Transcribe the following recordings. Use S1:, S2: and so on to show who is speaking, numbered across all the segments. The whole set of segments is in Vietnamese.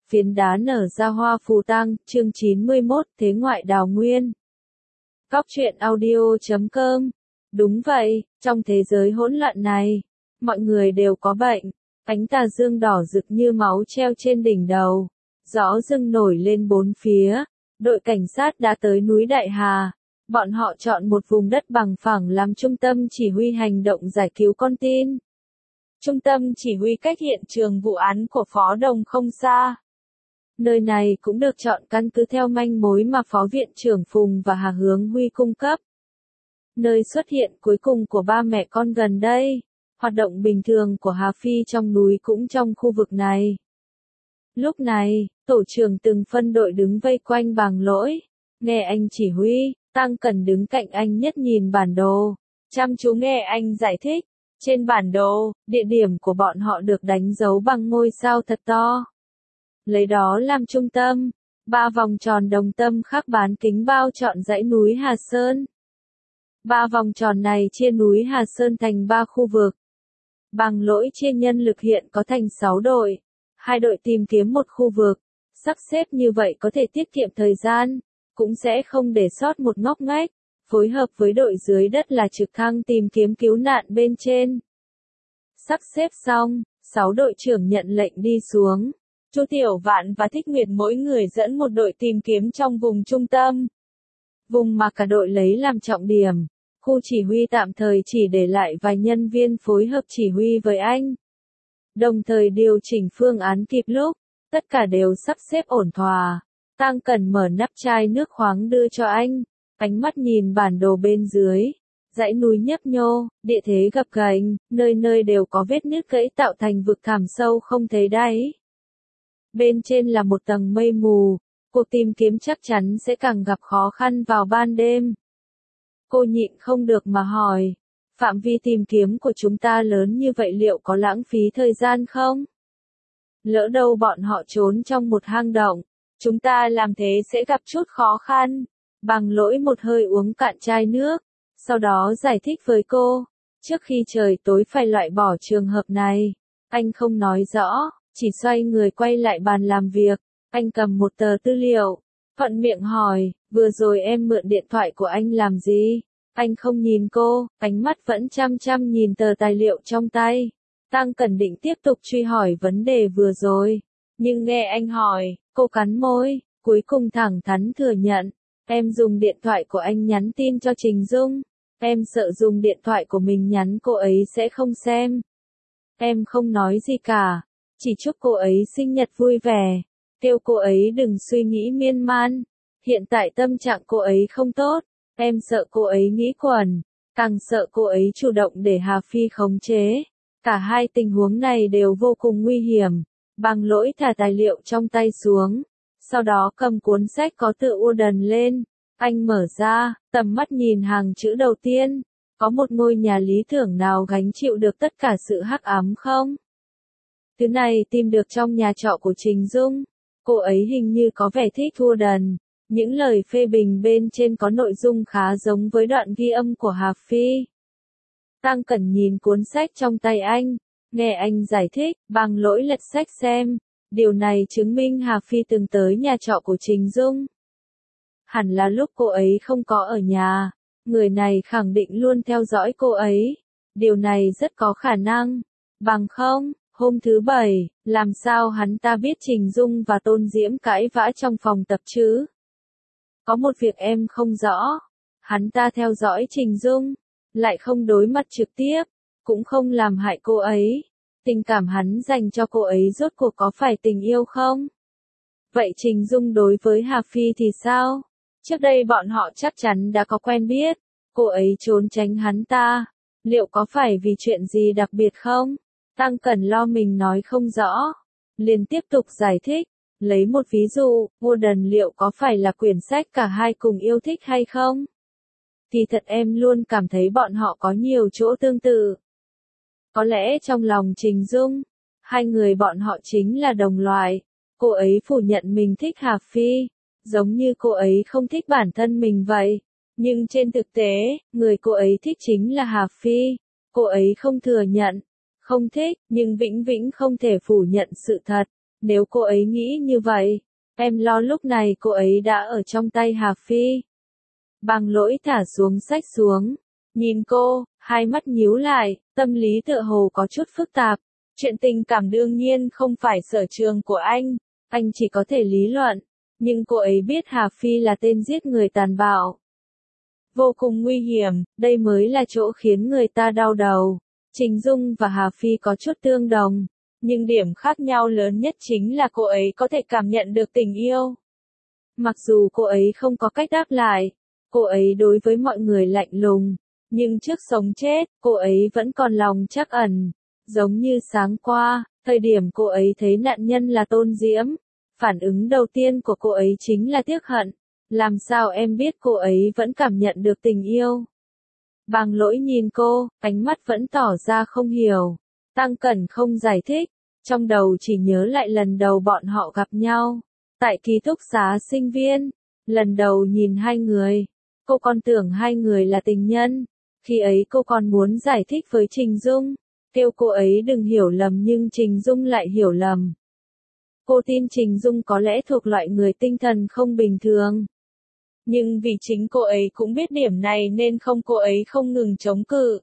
S1: Phiến đá nở ra hoa phù tang, chương 91, thế ngoại đào nguyên. Góc truyện audio.com. Đúng vậy, trong thế giới hỗn loạn này, mọi người đều có bệnh. Ánh tà dương đỏ rực như máu treo trên đỉnh đầu. Gió dâng nổi lên bốn phía. Đội cảnh sát đã tới núi Đại Hà. Bọn họ chọn một vùng đất bằng phẳng làm trung tâm chỉ huy hành động giải cứu con tin. Trung tâm chỉ huy cách hiện trường vụ án của Phó Đồng không xa. Nơi này cũng được chọn căn cứ theo manh mối mà Phó Viện trưởng Phùng và Hà Hướng Huy cung cấp. Nơi xuất hiện cuối cùng của ba mẹ con gần đây. Hoạt động bình thường của Hà Phi trong núi cũng trong khu vực này. Lúc này, tổ trưởng từng phân đội đứng vây quanh Bàng Lỗi. Nghe anh chỉ huy, Tăng Cẩn đứng cạnh anh nhất nhìn bản đồ. Chăm chú nghe anh giải thích. Trên bản đồ, địa điểm của bọn họ được đánh dấu bằng ngôi sao thật to. Lấy đó làm trung tâm, 3 vòng tròn đồng tâm khắc bán kính bao trọn dãy núi Hà Sơn. 3 vòng tròn này chia núi Hà Sơn thành 3 khu vực. Bàng Lỗi chia nhân lực hiện có thành 6 đội. 2 đội tìm kiếm một khu vực. Sắp xếp như vậy có thể tiết kiệm thời gian, cũng sẽ không để sót một ngóc ngách. Phối hợp với đội dưới đất là trực thăng tìm kiếm cứu nạn bên trên. Sắp xếp xong, 6 đội trưởng nhận lệnh đi xuống. Chu Tiểu Vạn và Thích Nguyệt mỗi người dẫn một đội tìm kiếm trong vùng trung tâm. Vùng mà cả đội lấy làm trọng điểm. Khu chỉ huy tạm thời chỉ để lại vài nhân viên phối hợp chỉ huy với anh. Đồng thời điều chỉnh phương án kịp lúc. Tất cả đều sắp xếp ổn thỏa. Tăng Cẩn mở nắp chai nước khoáng đưa cho anh. Ánh mắt nhìn bản đồ bên dưới. Dãy núi nhấp nhô, địa thế gập ghềnh, nơi nơi đều có vết nứt gãy tạo thành vực thẳm sâu không thấy đáy. Bên trên là một tầng mây mù, cuộc tìm kiếm chắc chắn sẽ càng gặp khó khăn vào ban đêm. Cô nhịn không được mà hỏi, phạm vi tìm kiếm của chúng ta lớn như vậy liệu có lãng phí thời gian không? Lỡ đâu bọn họ trốn trong một hang động, chúng ta làm thế sẽ gặp chút khó khăn. Bàng Lỗi một hơi uống cạn chai nước, sau đó giải thích với cô, trước khi trời tối phải loại bỏ trường hợp này. Anh không nói rõ, chỉ xoay người quay lại bàn làm việc, anh cầm một tờ tư liệu, thuận miệng hỏi, vừa rồi em mượn điện thoại của anh làm gì? Anh không nhìn cô, ánh mắt vẫn chăm chăm nhìn tờ tài liệu trong tay. Tăng Cẩn định tiếp tục truy hỏi vấn đề vừa rồi, nhưng nghe anh hỏi, cô cắn môi, cuối cùng thẳng thắn thừa nhận. Em dùng điện thoại của anh nhắn tin cho Trình Dung. Em sợ dùng điện thoại của mình nhắn cô ấy sẽ không xem. Em không nói gì cả. Chỉ chúc cô ấy sinh nhật vui vẻ. Kêu cô ấy đừng suy nghĩ miên man. Hiện tại tâm trạng cô ấy không tốt. Em sợ cô ấy nghĩ quẩn. Càng sợ cô ấy chủ động để Hà Phi khống chế. Cả hai tình huống này đều vô cùng nguy hiểm. Bàng Lỗi thả tài liệu trong tay xuống. Sau đó cầm cuốn sách có tựa Urdan lên. Anh mở ra, tầm mắt nhìn hàng chữ đầu tiên. Có một ngôi nhà lý tưởng nào gánh chịu được tất cả sự hắc ám không? Thứ này tìm được trong nhà trọ của Trình Dung. Cô ấy hình như có vẻ thích Urdan. Những lời phê bình bên trên có nội dung khá giống với đoạn ghi âm của Hà Phi. Tăng Cẩn nhìn cuốn sách trong tay anh. Nghe anh giải thích, Bàng Lỗi lật sách xem. Điều này chứng minh Hà Phi từng tới nhà trọ của Trình Dung. Hẳn là lúc cô ấy không có ở nhà, người này khẳng định luôn theo dõi cô ấy. Điều này rất có khả năng. Bằng không, hôm thứ Bảy, làm sao hắn ta biết Trình Dung và Tôn Diễm cãi vã trong phòng tập chứ? Có một việc em không rõ. Hắn ta theo dõi Trình Dung, lại không đối mặt trực tiếp, cũng không làm hại cô ấy. Tình cảm hắn dành cho cô ấy rốt cuộc có phải tình yêu không? Vậy Trình Dung đối với Hà Phi thì sao? Trước đây bọn họ chắc chắn đã có quen biết. Cô ấy trốn tránh hắn ta. Liệu có phải vì chuyện gì đặc biệt không? Tăng Cẩn lo mình nói không rõ. Liền tiếp tục giải thích. Lấy một ví dụ, Urdan liệu có phải là quyển sách cả hai cùng yêu thích hay không? Thì thật em luôn cảm thấy bọn họ có nhiều chỗ tương tự. Có lẽ trong lòng Trình Dung, hai người bọn họ chính là đồng loại. Cô ấy phủ nhận mình thích Hà Phi, giống như cô ấy không thích bản thân mình vậy. Nhưng trên thực tế, người cô ấy thích chính là Hà Phi. Cô ấy không thừa nhận, không thích, nhưng vĩnh viễn không thể phủ nhận sự thật. Nếu cô ấy nghĩ như vậy, em lo lúc này cô ấy đã ở trong tay Hà Phi. Bàng Lỗi thả xuống sách xuống, nhìn cô, hai mắt nhíu lại, tâm lý tựa hồ có chút phức tạp. Chuyện tình cảm đương nhiên không phải sở trường của anh chỉ có thể lý luận, nhưng cô ấy biết Hà Phi là tên giết người tàn bạo. Vô cùng nguy hiểm, đây mới là chỗ khiến người ta đau đầu. Trình Dung và Hà Phi có chút tương đồng, nhưng điểm khác nhau lớn nhất chính là cô ấy có thể cảm nhận được tình yêu. Mặc dù cô ấy không có cách đáp lại, cô ấy đối với mọi người lạnh lùng, nhưng trước sống chết, cô ấy vẫn còn lòng trắc ẩn. Giống như sáng qua, thời điểm cô ấy thấy nạn nhân là Tôn Diễm, phản ứng đầu tiên của cô ấy chính là tiếc hận. Làm sao em biết cô ấy vẫn cảm nhận được tình yêu? Bàng Lỗi nhìn cô, ánh mắt vẫn tỏ ra không hiểu. Tăng Cẩn không giải thích, trong đầu chỉ nhớ lại lần đầu bọn họ gặp nhau. Tại ký túc xá sinh viên, lần đầu nhìn hai người, cô còn tưởng hai người là tình nhân. Khi ấy cô còn muốn giải thích với Trình Dung, kêu cô ấy đừng hiểu lầm nhưng Trình Dung lại hiểu lầm. Cô tin Trình Dung có lẽ thuộc loại người tinh thần không bình thường. Nhưng vì chính cô ấy cũng biết điểm này nên cô ấy không ngừng chống cự.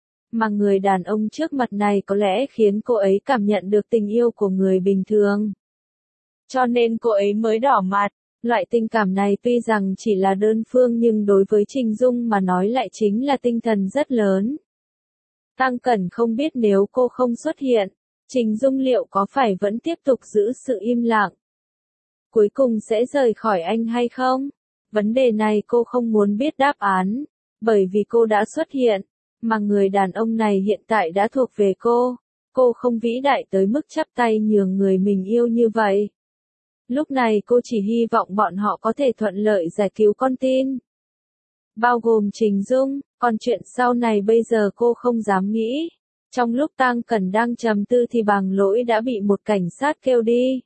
S1: Mà người đàn ông trước mặt này có lẽ khiến cô ấy cảm nhận được tình yêu của người bình thường. Cho nên cô ấy mới đỏ mặt. Loại tình cảm này tuy rằng chỉ là đơn phương nhưng đối với Trình Dung mà nói lại chính là tinh thần rất lớn. Tăng Cẩn không biết nếu cô không xuất hiện, Trình Dung liệu có phải vẫn tiếp tục giữ sự im lặng? Cuối cùng sẽ rời khỏi anh hay không? Vấn đề này cô không muốn biết đáp án, bởi vì cô đã xuất hiện, mà người đàn ông này hiện tại đã thuộc về cô. Cô không vĩ đại tới mức chắp tay nhường người mình yêu như vậy. Lúc này cô chỉ hy vọng bọn họ có thể thuận lợi giải cứu con tin. Bao gồm Trình Dung, còn chuyện sau này bây giờ cô không dám nghĩ. Trong lúc Tăng Cẩn đang trầm tư thì Bàng Lỗi đã bị một cảnh sát kêu đi.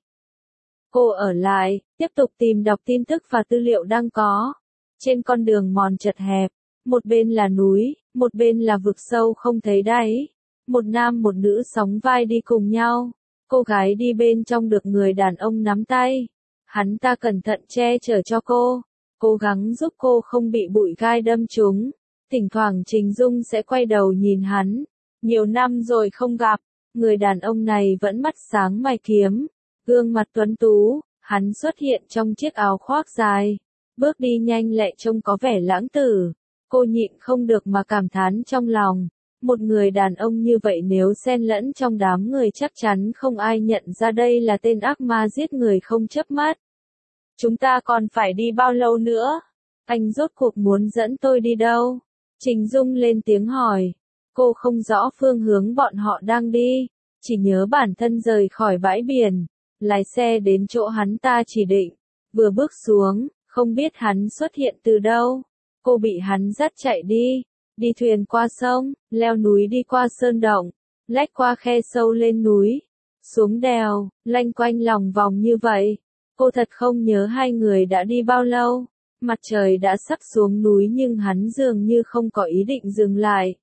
S1: Cô ở lại, tiếp tục tìm đọc tin tức và tư liệu đang có. Trên con đường mòn chật hẹp, một bên là núi, một bên là vực sâu không thấy đáy. Một nam một nữ sóng vai đi cùng nhau. Cô gái đi bên trong được người đàn ông nắm tay. Hắn ta cẩn thận che chở cho cô, cố gắng giúp cô không bị bụi gai đâm trúng. Thỉnh thoảng Trình Dung sẽ quay đầu nhìn hắn. Nhiều năm rồi không gặp, người đàn ông này vẫn mắt sáng mày kiếm, gương mặt tuấn tú, hắn xuất hiện trong chiếc áo khoác dài, bước đi nhanh lẹ trông có vẻ lãng tử. Cô nhịn không được mà cảm thán trong lòng, một người đàn ông như vậy nếu xen lẫn trong đám người chắc chắn không ai nhận ra đây là tên ác ma giết người không chớp mắt. Chúng ta còn phải đi bao lâu nữa? Anh rốt cuộc muốn dẫn tôi đi đâu? Trình Dung lên tiếng hỏi. Cô không rõ phương hướng bọn họ đang đi, chỉ nhớ bản thân rời khỏi bãi biển, lái xe đến chỗ hắn ta chỉ định. Vừa bước xuống, không biết hắn xuất hiện từ đâu. Cô bị hắn dắt chạy đi thuyền qua sông, leo núi đi qua sơn động, lách qua khe sâu lên núi, xuống đèo, lanh quanh lòng vòng như vậy. Cô thật không nhớ hai người đã đi bao lâu. Mặt trời đã sắp xuống núi nhưng hắn dường như không có ý định dừng lại.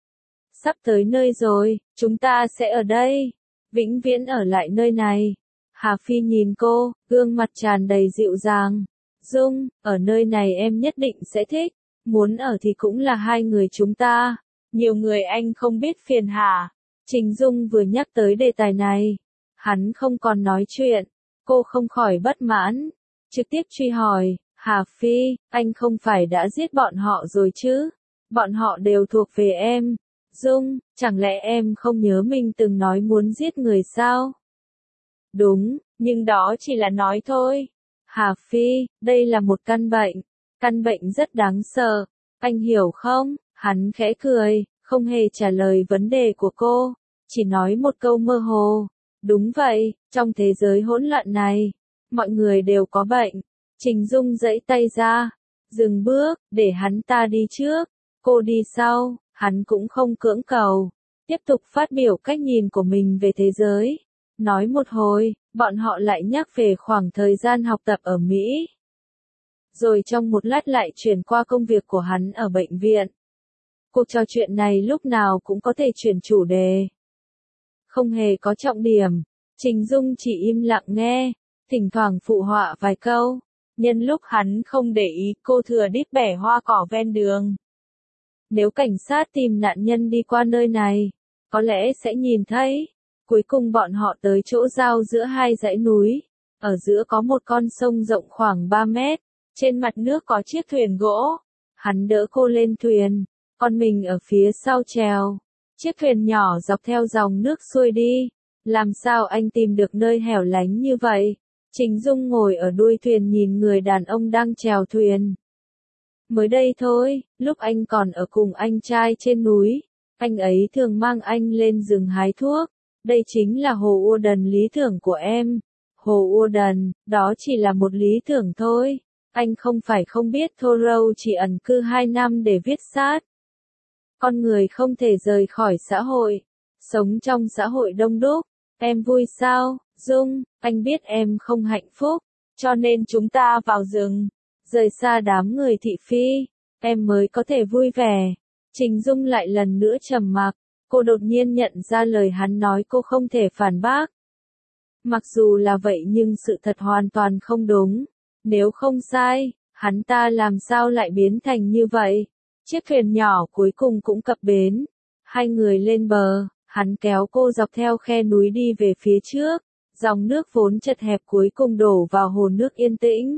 S1: Sắp tới nơi rồi, chúng ta sẽ ở đây, vĩnh viễn ở lại nơi này. Hà Phi nhìn cô, gương mặt tràn đầy dịu dàng. Dung, ở nơi này em nhất định sẽ thích, muốn ở thì cũng là hai người chúng ta. Nhiều người anh không biết phiền hả? Trình Dung vừa nhắc tới đề tài này, hắn không còn nói chuyện, cô không khỏi bất mãn, trực tiếp truy hỏi, Hà Phi, anh không phải đã giết bọn họ rồi chứ? Bọn họ đều thuộc về em. Dung, chẳng lẽ em không nhớ mình từng nói muốn giết người sao? Đúng, nhưng đó chỉ là nói thôi. Hà Phi, đây là một căn bệnh rất đáng sợ, anh hiểu không? Hắn khẽ cười, không hề trả lời vấn đề của cô, chỉ nói một câu mơ hồ. Đúng vậy, trong thế giới hỗn loạn này, mọi người đều có bệnh. Trình Dung giãy tay ra, dừng bước, để hắn ta đi trước, cô đi sau. Hắn cũng không cưỡng cầu, tiếp tục phát biểu cách nhìn của mình về thế giới. Nói một hồi, bọn họ lại nhắc về khoảng thời gian học tập ở Mỹ. Rồi trong một lát lại chuyển qua công việc của hắn ở bệnh viện. Cuộc trò chuyện này lúc nào cũng có thể chuyển chủ đề. Không hề có trọng điểm, Trình Dung chỉ im lặng nghe, thỉnh thoảng phụ họa vài câu. Nhân lúc hắn không để ý, cô thừa đít bẻ hoa cỏ ven đường. Nếu cảnh sát tìm nạn nhân đi qua nơi này, có lẽ sẽ nhìn thấy. Cuối cùng bọn họ tới chỗ giao giữa hai dãy núi. Ở giữa có một con sông rộng khoảng 3 mét. Trên mặt nước có chiếc thuyền gỗ. Hắn đỡ cô lên thuyền, còn mình ở phía sau chèo. Chiếc thuyền nhỏ dọc theo dòng nước xuôi đi. Làm sao anh tìm được nơi hẻo lánh như vậy? Trình Dung ngồi ở đuôi thuyền nhìn người đàn ông đang chèo thuyền. Mới đây thôi, lúc anh còn ở cùng anh trai trên núi, anh ấy thường mang anh lên rừng hái thuốc. Đây chính là Hồ Ua Đần lý tưởng của em. Hồ Ua Đần, đó chỉ là một lý tưởng thôi. Anh không phải không biết Thoreau chỉ ẩn cư 2 năm để viết sát. Con người không thể rời khỏi xã hội, sống trong xã hội đông đúc. Em vui sao, Dung? Anh biết em không hạnh phúc, cho nên chúng ta vào rừng, rời xa đám người thị phi, em mới có thể vui vẻ. Trình Dung lại lần nữa trầm mặc, cô đột nhiên nhận ra lời hắn nói cô không thể phản bác. Mặc dù là vậy nhưng sự thật hoàn toàn không đúng. Nếu không sai, hắn ta làm sao lại biến thành như vậy? Chiếc thuyền nhỏ cuối cùng cũng cập bến. Hai người lên bờ, hắn kéo cô dọc theo khe núi đi về phía trước. Dòng nước vốn chật hẹp cuối cùng đổ vào hồ nước yên tĩnh.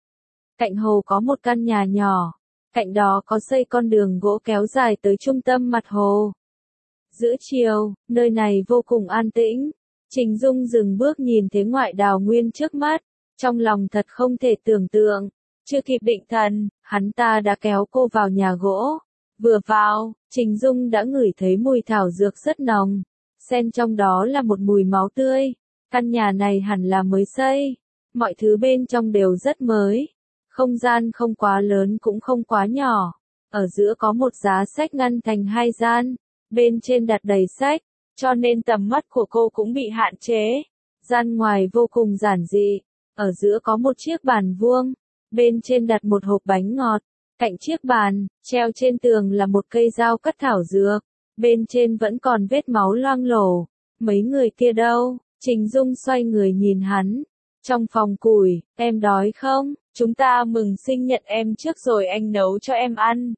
S1: Cạnh hồ có một căn nhà nhỏ. Cạnh đó có xây con đường gỗ kéo dài tới trung tâm mặt hồ. Giữa chiều, nơi này vô cùng an tĩnh. Trình Dung dừng bước nhìn thế ngoại đào nguyên trước mắt. Trong lòng thật không thể tưởng tượng. Chưa kịp định thần, hắn ta đã kéo cô vào nhà gỗ. Vừa vào, Trình Dung đã ngửi thấy mùi thảo dược rất nồng. Xen trong đó là một mùi máu tươi. Căn nhà này hẳn là mới xây. Mọi thứ bên trong đều rất mới. Không gian không quá lớn cũng không quá nhỏ. Ở giữa có một giá sách ngăn thành 2 gian. Bên trên đặt đầy sách, cho nên tầm mắt của cô cũng bị hạn chế. Gian ngoài vô cùng giản dị. Ở giữa có một chiếc bàn vuông. Bên trên đặt một hộp bánh ngọt. Cạnh chiếc bàn, treo trên tường là một cây dao cắt thảo dược. Bên trên vẫn còn vết máu loang lổ. Mấy người kia đâu? Trình Dung xoay người nhìn hắn. Trong phòng củi, em đói không? Chúng ta mừng sinh nhật em trước rồi anh nấu cho em ăn.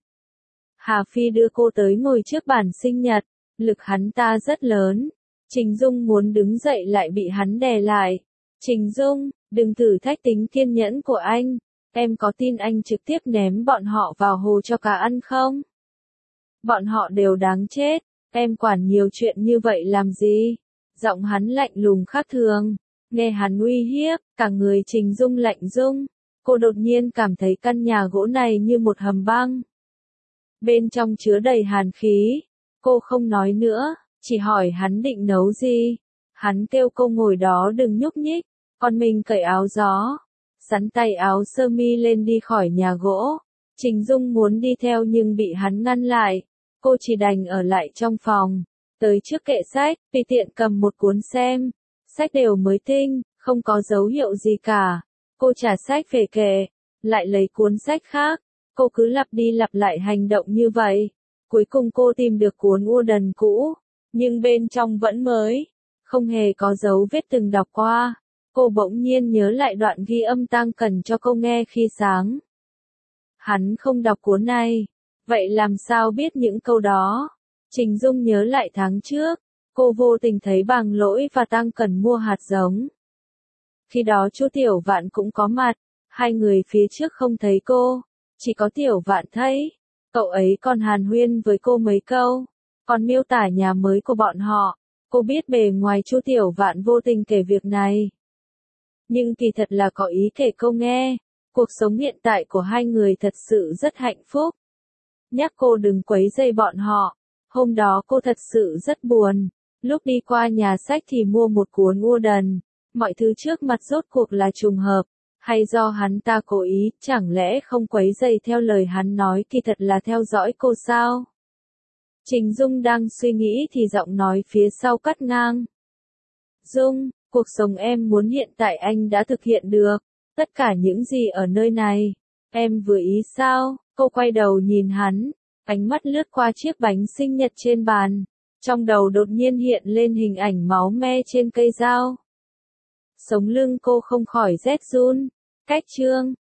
S1: Hà Phi đưa cô tới ngồi trước bàn sinh nhật. Lực hắn ta rất lớn. Trình Dung muốn đứng dậy lại bị hắn đè lại. Trình Dung, đừng thử thách tính kiên nhẫn của anh. Em có tin anh trực tiếp ném bọn họ vào hồ cho cá ăn không? Bọn họ đều đáng chết. Em quản nhiều chuyện như vậy làm gì? Giọng hắn lạnh lùng khác thường. Nghe hắn uy hiếp, cả người Trình Dung lạnh rung. Cô đột nhiên cảm thấy căn nhà gỗ này như một hầm băng. Bên trong chứa đầy hàn khí. Cô không nói nữa, chỉ hỏi hắn định nấu gì. Hắn kêu cô ngồi đó đừng nhúc nhích, còn mình cởi áo gió. Sắn tay áo sơ mi lên đi khỏi nhà gỗ. Trình Dung muốn đi theo nhưng bị hắn ngăn lại. Cô chỉ đành ở lại trong phòng. Tới trước kệ sách, tùy tiện cầm một cuốn xem. Sách đều mới tinh, không có dấu hiệu gì cả. Cô trả sách về kệ, lại lấy cuốn sách khác. Cô cứ lặp đi lặp lại hành động như vậy. Cuối cùng cô tìm được cuốn Ua Đần cũ, nhưng bên trong vẫn mới. Không hề có dấu vết từng đọc qua. Cô bỗng nhiên nhớ lại đoạn ghi âm Tang Cần cho cô nghe khi sáng. Hắn không đọc cuốn này. Vậy làm sao biết những câu đó? Trình Dung nhớ lại tháng trước. Cô vô tình thấy Bàng Lỗi và Tang Cần mua hạt giống. Khi đó chú Tiểu Vạn cũng có mặt. Hai người phía trước không thấy cô. Chỉ có Tiểu Vạn thấy. Cậu ấy còn hàn huyên với cô mấy câu. Còn miêu tả nhà mới của bọn họ. Cô biết bề ngoài chú Tiểu Vạn vô tình kể việc này. Nhưng kỳ thật là có ý kể cô nghe. Cuộc sống hiện tại của hai người thật sự rất hạnh phúc. Nhắc cô đừng quấy rầy bọn họ. Hôm đó cô thật sự rất buồn. Lúc đi qua nhà sách thì mua một cuốn Ua Đần. Mọi thứ trước mặt rốt cuộc là trùng hợp. Hay do hắn ta cố ý, chẳng lẽ không quấy rầy theo lời hắn nói kỳ thật là theo dõi cô sao? Trình Dung đang suy nghĩ thì giọng nói phía sau cắt ngang. Dung, cuộc sống em muốn hiện tại anh đã thực hiện được. Tất cả những gì ở nơi này. Em vừa ý sao? Cô quay đầu nhìn hắn. Ánh mắt lướt qua chiếc bánh sinh nhật trên bàn. Trong đầu đột nhiên hiện lên hình ảnh máu me trên cây dao. Sống lưng cô không khỏi rét run. Cách chương